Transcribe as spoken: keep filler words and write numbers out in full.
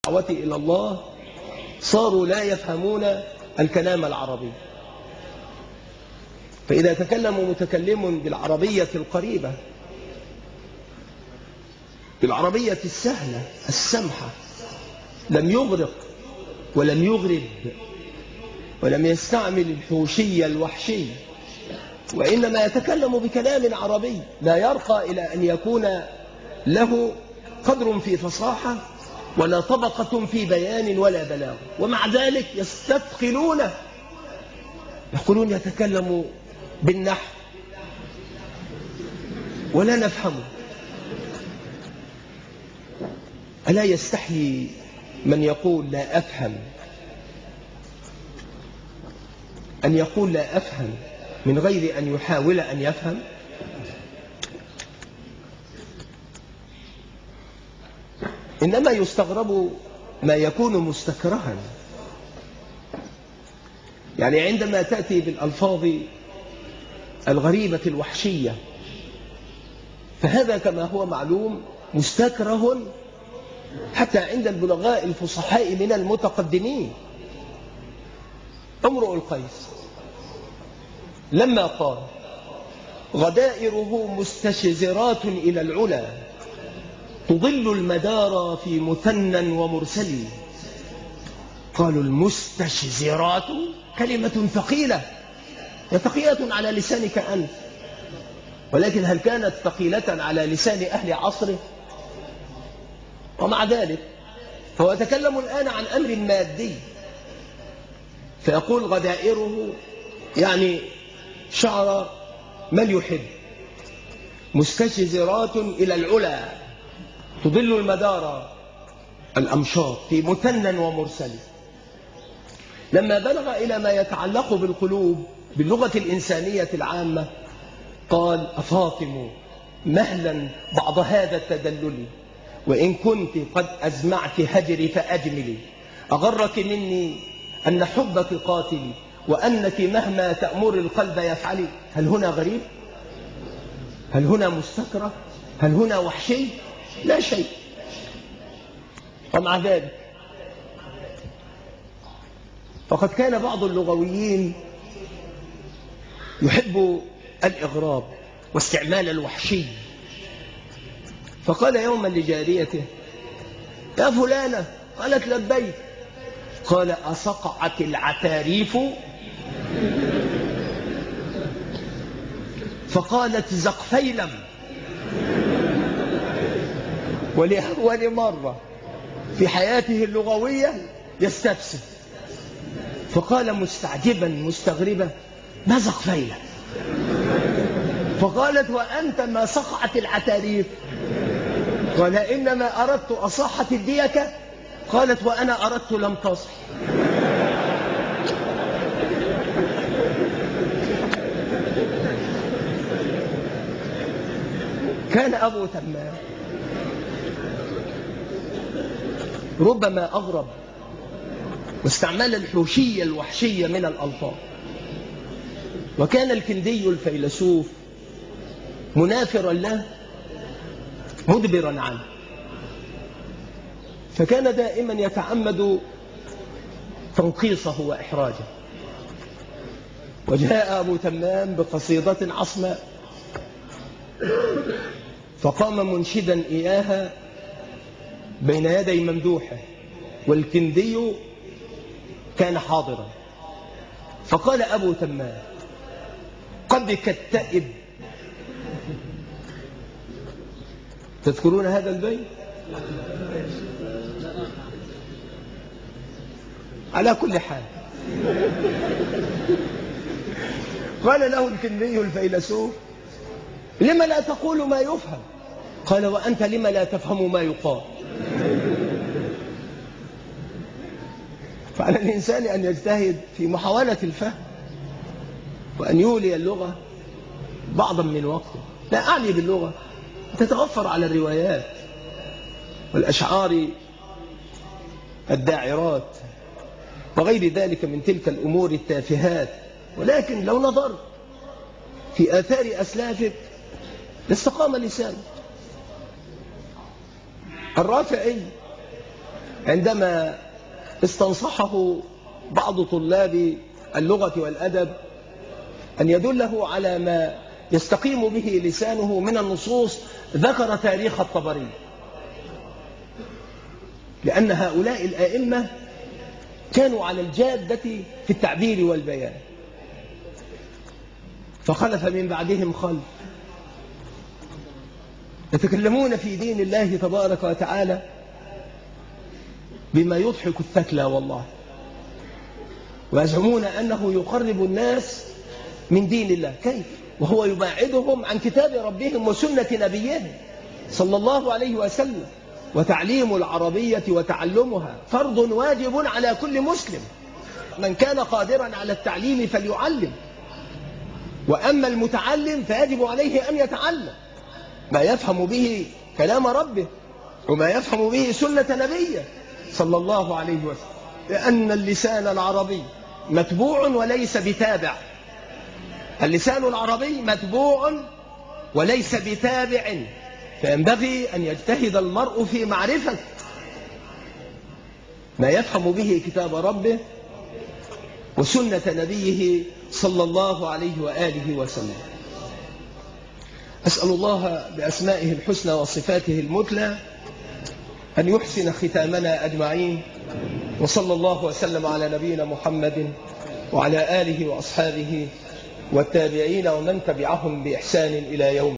الدعوة إلى الله صاروا لا يفهمون الكلام العربي. فإذا تكلم متكلم بالعربية القريبة، بالعربية السهلة السمحة، لم يغرق ولم يغرب ولم يستعمل الحوشي الوحشي، وإنما يتكلم بكلام عربي لا يرقى إلى أن يكون له قدر في فصاحة ولا طبقة في بيان ولا بلاغ، ومع ذلك يستثقلونه، يقولون يتكلم بالنحو ولا نفهمه. ألا يستحيي من يقول لا أفهم أن يقول لا أفهم من غير أن يحاول أن يفهم؟ إنما يستغرب ما يكون مستكرها، يعني عندما تأتي بالألفاظ الغريبة الوحشية فهذا كما هو معلوم مستكره حتى عند البلغاء الفصحاء من المتقدمين. امرؤ القيس لما قال غدائره مستشزرات إلى العلا تضل المدار في مثنى ومرسل، قالوا المستشزرات كلمة ثقيلة، ثقيلة على لسانك أنت، ولكن هل كانت ثقيلة على لسان أهل عصره؟ ومع ذلك فهو يتكلم الآن عن أمر مادي، فيقول غدائره يعني شعر من يحب، مستشزرات إلى العلا تضل المدار الأمشاط في مثنى ومرسل. لما بلغ إلى ما يتعلق بالقلوب باللغة الإنسانية العامة قال أفاطم مهلا بعض هذا التدلل، وإن كنت قد أزمعت هجري فأجملي، أغرك مني أن حبك قاتلي وأنك مهما تأمر القلب يفعلي. هل هنا غريب؟ هل هنا مستكره؟ هل هنا وحشي؟ لا شيء. ومع ذلك فقد كان بعض اللغويين يحب الإغراب واستعمال الوحشي، فقال يوما لجاريته يا فلانة، قالت لبيك، قال أصقعت العتاريف؟ فقالت زقفيلم. ولأول مرة في حياته اللغوية يستفسر، فقال مستعجبا مستغربا ما زقفيلم؟ فقالت وأنت ما صقعت العتاريف؟ قال إنما أردت أصاحة الديكة. قالت وأنا أردت لم تصح. كان أبو تمام ربما أغرب واستعمل الحوشية الوحشية من الألفاظ، وكان الكندي الفيلسوف منافرا له مدبرا عنه، فكان دائما يتعمد تنقيصه وإحراجه. وجاء أبو تمام بقصيدة عصماء فقام منشدا إياها بين يدي ممدوحه، والكندي كان حاضرا، فقال أبو تمام قد كالتئب. تذكرون هذا البيت؟ على كل حال قال له الكندي الفيلسوف لما لا تقول ما يفهم؟ قال وأنت لما لا تفهم ما يقال؟ فعلى الإنسان أن يجتهد في محاولة الفهم وأن يولي اللغة بعضا من وقته. لا أعني باللغة تتغفر على الروايات والأشعار الداعرات وغير ذلك من تلك الأمور التافهات، ولكن لو نظرت في آثار أسلافك لاستقام لسانك. الرافعي عندما استنصحه بعض طلاب اللغة والأدب أن يدله على ما يستقيم به لسانه من النصوص، ذكر تاريخ الطبري، لأن هؤلاء الآئمة كانوا على الجادة في التعبير والبيان، فخلف من بعدهم خلف يتكلمون في دين الله تبارك وتعالى بما يضحك الثكلى والله، ويزعمون أنه يقرب الناس من دين الله. كيف وهو يبعدهم عن كتاب ربهم وسنة نبيهم صلى الله عليه وسلم؟ وتعليم العربية وتعلمها فرض واجب على كل مسلم، من كان قادرا على التعليم فليعلم، وأما المتعلم فيجب عليه أن يتعلم ما يفهم به كلام ربه وما يفهم به سنة نبيه صلى الله عليه وسلم، لأن اللسان العربي متبوع وليس بتابع. اللسان العربي متبوع وليس بتابع، فينبغي أن يجتهد المرء في معرفة ما يفهم به كتاب ربه وسنة نبيه صلى الله عليه وآله وسلم. أسأل الله بأسمائه الحسنى وصفاته المثلى أن يحسن ختامنا أجمعين، وصلى الله وسلم على نبينا محمد وعلى آله وأصحابه والتابعين ومن تبعهم بإحسان إلى يوم